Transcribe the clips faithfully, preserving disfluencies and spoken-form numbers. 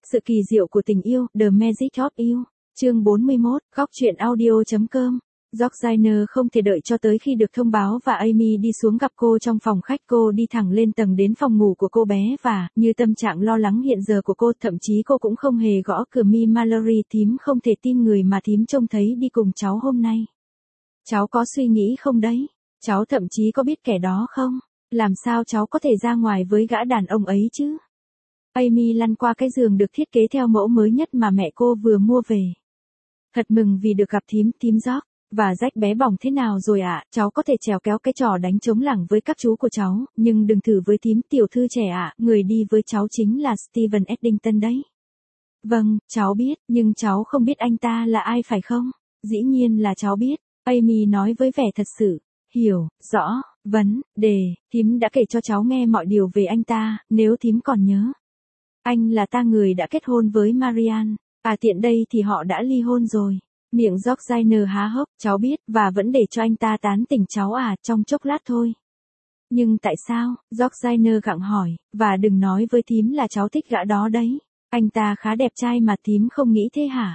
Sự kỳ diệu của tình yêu, The Magic of You. Chương bốn mươi mốt, góc truyện audio.com. Georgina không thể đợi cho tới khi được thông báo và Amy đi xuống gặp cô trong phòng khách. Cô đi thẳng lên tầng đến phòng ngủ của cô bé và, như tâm trạng lo lắng hiện giờ của cô, thậm chí cô cũng không hề gõ cửa. Mi Mallory, thím không thể tin người mà thím trông thấy đi cùng cháu hôm nay. Cháu có suy nghĩ không đấy? Cháu thậm chí có biết kẻ đó không? Làm sao cháu có thể ra ngoài với gã đàn ông ấy chứ? Amy lăn qua cái giường được thiết kế theo mẫu mới nhất mà mẹ cô vừa mua về. Thật mừng vì được gặp thím, thím George. Và Jack bé bỏng thế nào rồi ạ? À? Cháu có thể trèo kéo cái trò đánh trống lảng với các chú của cháu, nhưng đừng thử với thím tiểu thư trẻ ạ, à. Người đi với cháu chính là Steven Eddington đấy. Vâng, cháu biết, nhưng cháu không biết anh ta là ai phải không? Dĩ nhiên là cháu biết, Amy nói với vẻ thật sự. Hiểu, rõ, vấn, đề, thím đã kể cho cháu nghe mọi điều về anh ta, nếu thím còn nhớ. Anh là ta người đã kết hôn với Marianne, à tiện đây thì họ đã ly hôn rồi. Miệng Georgina há hốc, cháu biết, và vẫn để cho anh ta tán tỉnh cháu à, trong chốc lát thôi. Nhưng tại sao? Georgina gặng hỏi, và đừng nói với thím là cháu thích gã đó đấy. Anh ta khá đẹp trai mà thím không nghĩ thế hả?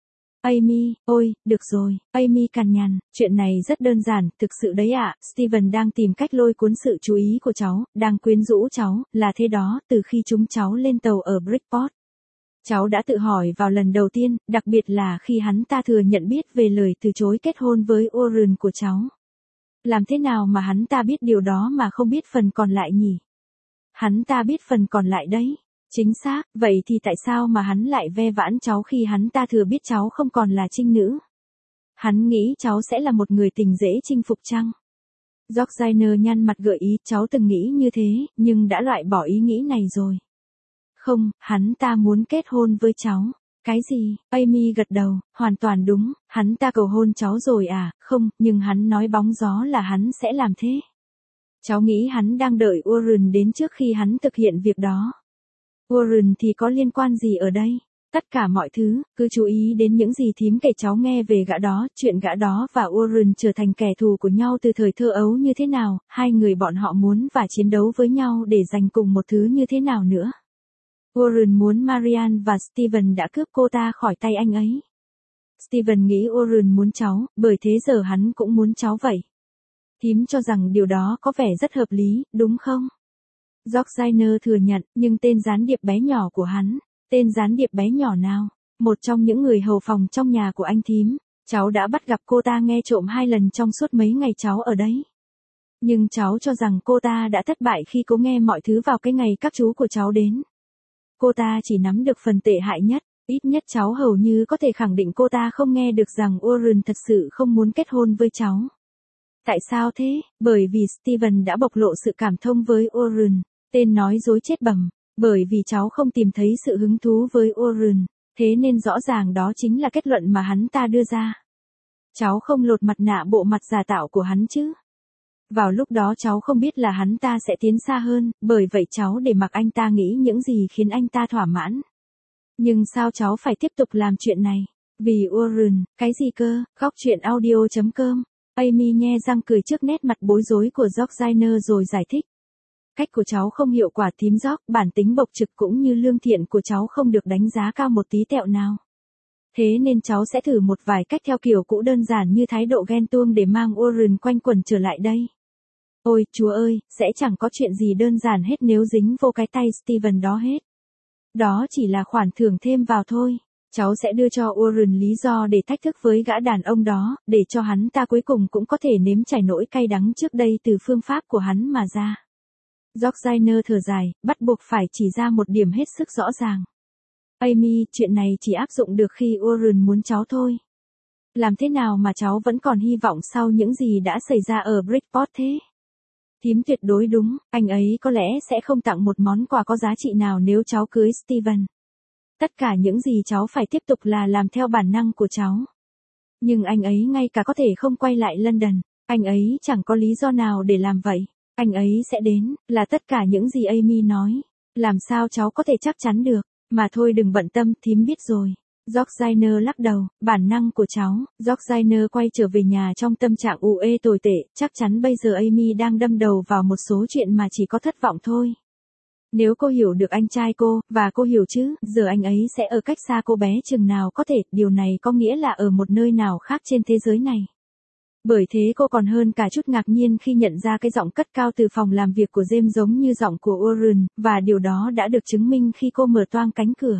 Amy, ôi, được rồi, Amy cằn nhằn, chuyện này rất đơn giản, thực sự đấy ạ, à. Steven đang tìm cách lôi cuốn sự chú ý của cháu, đang quyến rũ cháu, là thế đó, từ khi chúng cháu lên tàu ở Bridgeport. Cháu đã tự hỏi vào lần đầu tiên, đặc biệt là khi hắn ta thừa nhận biết về lời từ chối kết hôn với Warren của cháu. Làm thế nào mà hắn ta biết điều đó mà không biết phần còn lại nhỉ? Hắn ta biết phần còn lại đấy. Chính xác, vậy thì tại sao mà hắn lại ve vãn cháu khi hắn ta thừa biết cháu không còn là trinh nữ? Hắn nghĩ cháu sẽ là một người tình dễ chinh phục chăng? Georgina nhăn mặt gợi ý, cháu từng nghĩ như thế, nhưng đã loại bỏ ý nghĩ này rồi. Không, hắn ta muốn kết hôn với cháu. Cái gì? Amy gật đầu, hoàn toàn đúng, hắn ta cầu hôn cháu rồi à, không, nhưng hắn nói bóng gió là hắn sẽ làm thế. Cháu nghĩ hắn đang đợi Warren đến trước khi hắn thực hiện việc đó. Warren thì có liên quan gì ở đây? Tất cả mọi thứ, cứ chú ý đến những gì thím kể cháu nghe về gã đó, chuyện gã đó và Warren trở thành kẻ thù của nhau từ thời thơ ấu như thế nào, hai người bọn họ muốn và chiến đấu với nhau để giành cùng một thứ như thế nào nữa. Warren muốn Marianne và Steven đã cướp cô ta khỏi tay anh ấy. Steven nghĩ Warren muốn cháu, bởi thế giờ hắn cũng muốn cháu vậy. Thím cho rằng điều đó có vẻ rất hợp lý, đúng không? Georgina thừa nhận, nhưng tên gián điệp bé nhỏ của hắn, tên gián điệp bé nhỏ nào? Một trong những người hầu phòng trong nhà của anh thím, cháu đã bắt gặp cô ta nghe trộm hai lần trong suốt mấy ngày cháu ở đấy. Nhưng cháu cho rằng cô ta đã thất bại khi cố nghe mọi thứ vào cái ngày các chú của cháu đến. Cô ta chỉ nắm được phần tệ hại nhất, ít nhất cháu hầu như có thể khẳng định cô ta không nghe được rằng Warren thật sự không muốn kết hôn với cháu. Tại sao thế? Bởi vì Steven đã bộc lộ sự cảm thông với Warren, tên nói dối chết bẩm, bởi vì cháu không tìm thấy sự hứng thú với Warren, thế nên rõ ràng đó chính là kết luận mà hắn ta đưa ra. Cháu không lột mặt nạ bộ mặt giả tạo của hắn chứ? Vào lúc đó cháu không biết là hắn ta sẽ tiến xa hơn, bởi vậy cháu để mặc anh ta nghĩ những gì khiến anh ta thỏa mãn. Nhưng sao cháu phải tiếp tục làm chuyện này? Vì Warren, cái gì cơ? Góc truyện audio.com. Amy nhe răng cười trước nét mặt bối rối của Georgina rồi giải thích. Cách của cháu không hiệu quả thím George, bản tính bộc trực cũng như lương thiện của cháu không được đánh giá cao một tí tẹo nào. Thế nên cháu sẽ thử một vài cách theo kiểu cũ đơn giản như thái độ ghen tuông để mang Warren quanh quẩn trở lại đây. Ôi, chúa ơi, sẽ chẳng có chuyện gì đơn giản hết nếu dính vô cái tay Steven đó hết. Đó chỉ là khoản thưởng thêm vào thôi. Cháu sẽ đưa cho Warren lý do để thách thức với gã đàn ông đó, để cho hắn ta cuối cùng cũng có thể nếm trải nỗi cay đắng trước đây từ phương pháp của hắn mà ra. Georgina thở dài, bắt buộc phải chỉ ra một điểm hết sức rõ ràng. Amy, chuyện này chỉ áp dụng được khi Warren muốn cháu thôi. Làm thế nào mà cháu vẫn còn hy vọng sau những gì đã xảy ra ở Bridgeport thế? Thím tuyệt đối đúng, anh ấy có lẽ sẽ không tặng một món quà có giá trị nào nếu cháu cưới Steven. Tất cả những gì cháu phải tiếp tục là làm theo bản năng của cháu. Nhưng anh ấy ngay cả có thể không quay lại London, anh ấy chẳng có lý do nào để làm vậy. Anh ấy sẽ đến, là tất cả những gì Amy nói. Làm sao cháu có thể chắc chắn được, mà thôi đừng bận tâm, thím biết rồi. Georgina lắc đầu, bản năng của cháu. Georgina quay trở về nhà trong tâm trạng ù ê tồi tệ, chắc chắn bây giờ Amy đang đâm đầu vào một số chuyện mà chỉ có thất vọng thôi. Nếu cô hiểu được anh trai cô, và cô hiểu chứ, giờ anh ấy sẽ ở cách xa cô bé chừng nào có thể, điều này có nghĩa là ở một nơi nào khác trên thế giới này. Bởi thế cô còn hơn cả chút ngạc nhiên khi nhận ra cái giọng cất cao từ phòng làm việc của James giống như giọng của Warren, và điều đó đã được chứng minh khi cô mở toang cánh cửa.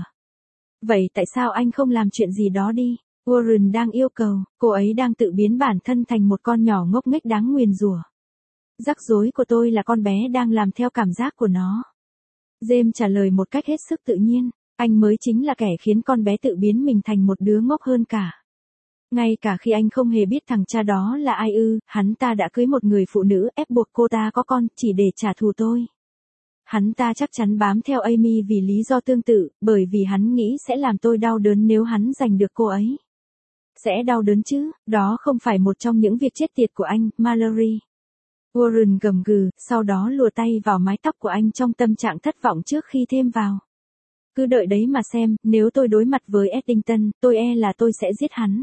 Vậy tại sao anh không làm chuyện gì đó đi? Warren đang yêu cầu, cô ấy đang tự biến bản thân thành một con nhỏ ngốc nghếch đáng nguyền rủa. Rắc rối của tôi là con bé đang làm theo cảm giác của nó. James trả lời một cách hết sức tự nhiên, anh mới chính là kẻ khiến con bé tự biến mình thành một đứa ngốc hơn cả. Ngay cả khi anh không hề biết thằng cha đó là ai ư, hắn ta đã cưới một người phụ nữ ép buộc cô ta có con, chỉ để trả thù tôi. Hắn ta chắc chắn bám theo Amy vì lý do tương tự, bởi vì hắn nghĩ sẽ làm tôi đau đớn nếu hắn giành được cô ấy. Sẽ đau đớn chứ, đó không phải một trong những việc chết tiệt của anh, Mallory. Warren gầm gừ, sau đó lùa tay vào mái tóc của anh trong tâm trạng thất vọng trước khi thêm vào. Cứ đợi đấy mà xem, nếu tôi đối mặt với Eddington, tôi e là tôi sẽ giết hắn.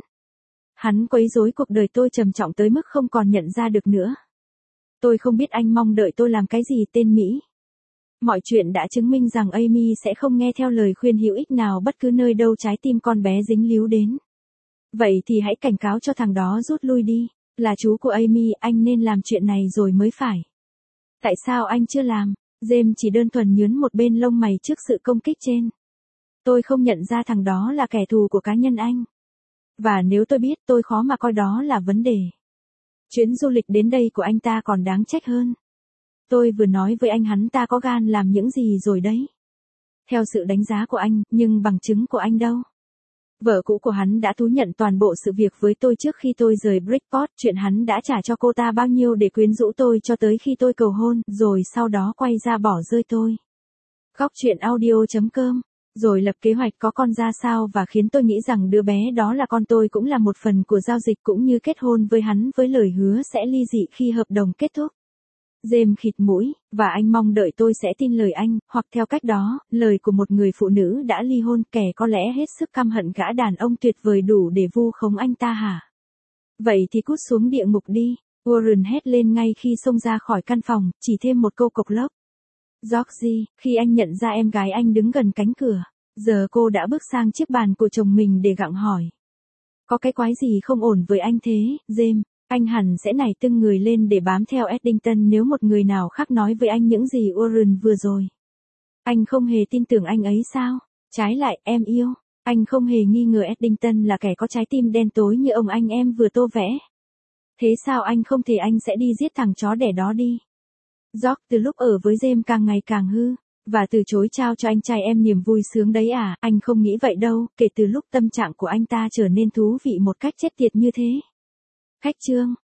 Hắn quấy rối cuộc đời tôi trầm trọng tới mức không còn nhận ra được nữa. Tôi không biết anh mong đợi tôi làm cái gì tên Mỹ. Mọi chuyện đã chứng minh rằng Amy sẽ không nghe theo lời khuyên hữu ích nào bất cứ nơi đâu trái tim con bé dính líu đến. Vậy thì hãy cảnh cáo cho thằng đó rút lui đi. Là chú của Amy, anh nên làm chuyện này rồi mới phải. Tại sao anh chưa làm? James chỉ đơn thuần nhướng một bên lông mày trước sự công kích trên. Tôi không nhận ra thằng đó là kẻ thù của cá nhân anh. Và nếu tôi biết, tôi khó mà coi đó là vấn đề. Chuyến du lịch đến đây của anh ta còn đáng trách hơn. Tôi vừa nói với anh hắn ta có gan làm những gì rồi đấy. Theo sự đánh giá của anh, nhưng bằng chứng của anh đâu? Vợ cũ của hắn đã thú nhận toàn bộ sự việc với tôi trước khi tôi rời Bridgeport, chuyện hắn đã trả cho cô ta bao nhiêu để quyến rũ tôi cho tới khi tôi cầu hôn, rồi sau đó quay ra bỏ rơi tôi. Góc truyện audio chấm com, rồi lập kế hoạch có con ra sao và khiến tôi nghĩ rằng đứa bé đó là con tôi cũng là một phần của giao dịch cũng như kết hôn với hắn với lời hứa sẽ ly dị khi hợp đồng kết thúc. James khịt mũi, và anh mong đợi tôi sẽ tin lời anh, hoặc theo cách đó, lời của một người phụ nữ đã ly hôn, kẻ có lẽ hết sức căm hận gã đàn ông tuyệt vời đủ để vu khống anh ta hả? Vậy thì cút xuống địa ngục đi, Warren hét lên ngay khi xông ra khỏi căn phòng, chỉ thêm một câu cộc lốc. Georgie, khi anh nhận ra em gái anh đứng gần cánh cửa, giờ cô đã bước sang chiếc bàn của chồng mình để gặng hỏi. Có cái quái gì không ổn với anh thế, James? Anh hẳn sẽ nảy tưng người lên để bám theo Eddington nếu một người nào khác nói với anh những gì Warren vừa rồi. Anh không hề tin tưởng anh ấy sao? Trái lại, em yêu. Anh không hề nghi ngờ Eddington là kẻ có trái tim đen tối như ông anh em vừa tô vẽ. Thế sao anh không thể anh sẽ đi giết thằng chó đẻ đó đi? George từ lúc ở với James càng ngày càng hư, và từ chối trao cho anh trai em niềm vui sướng đấy à? Anh không nghĩ vậy đâu, kể từ lúc tâm trạng của anh ta trở nên thú vị một cách chết tiệt như thế. Khách chương